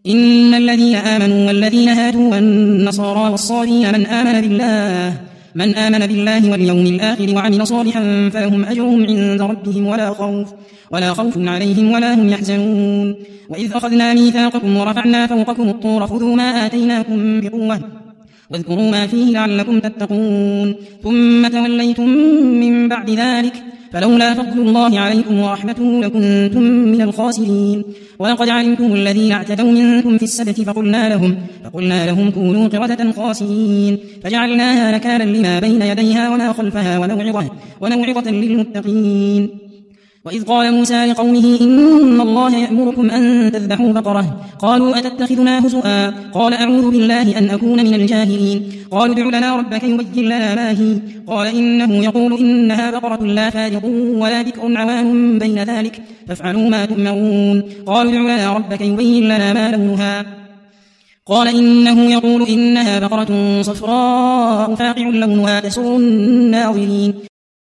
إن الذين آمنوا والذين هادوا والنصارى والصابين من آمن بالله واليوم الآخر وعمل صالحا فلهم أجرهم عند ربهم ولا خوف عليهم ولا هم يحزنون. وإذ أخذنا ميثاقكم ورفعنا فوقكم الطور خذوا ما آتيناكم بقوة واذكروا ما فيه لعلكم تتقون ثم توليتم من بعد ذلك فلولا فضل الله عليكم ورحمته لكنتم من الخاسرين. ولقد علمتم الذين اعتدوا منكم في السبت فقلنا لهم كونوا قردة خاسئين فجعلناها نكالا لما بين يديها وما خلفها ونوعظة للمتقين. وإذ قال موسى لقومه إن الله يأمركم أن تذبحوا بقرة قالوا أتتخذنا هزؤا قال أعوذ بالله أن أكون من الجاهلين. قالوا ادع لنا ربك يبين لنا ما هي قال إنه يقول إنها بقرة لا فارض ولا بكر عوان بين ذلك فافعلوا ما تؤمرون. قالوا ادع لنا ربك يبين لنا ما لونها قال إنه يقول إنها بقرة صفراء فاقع لونها تسر الناظرين.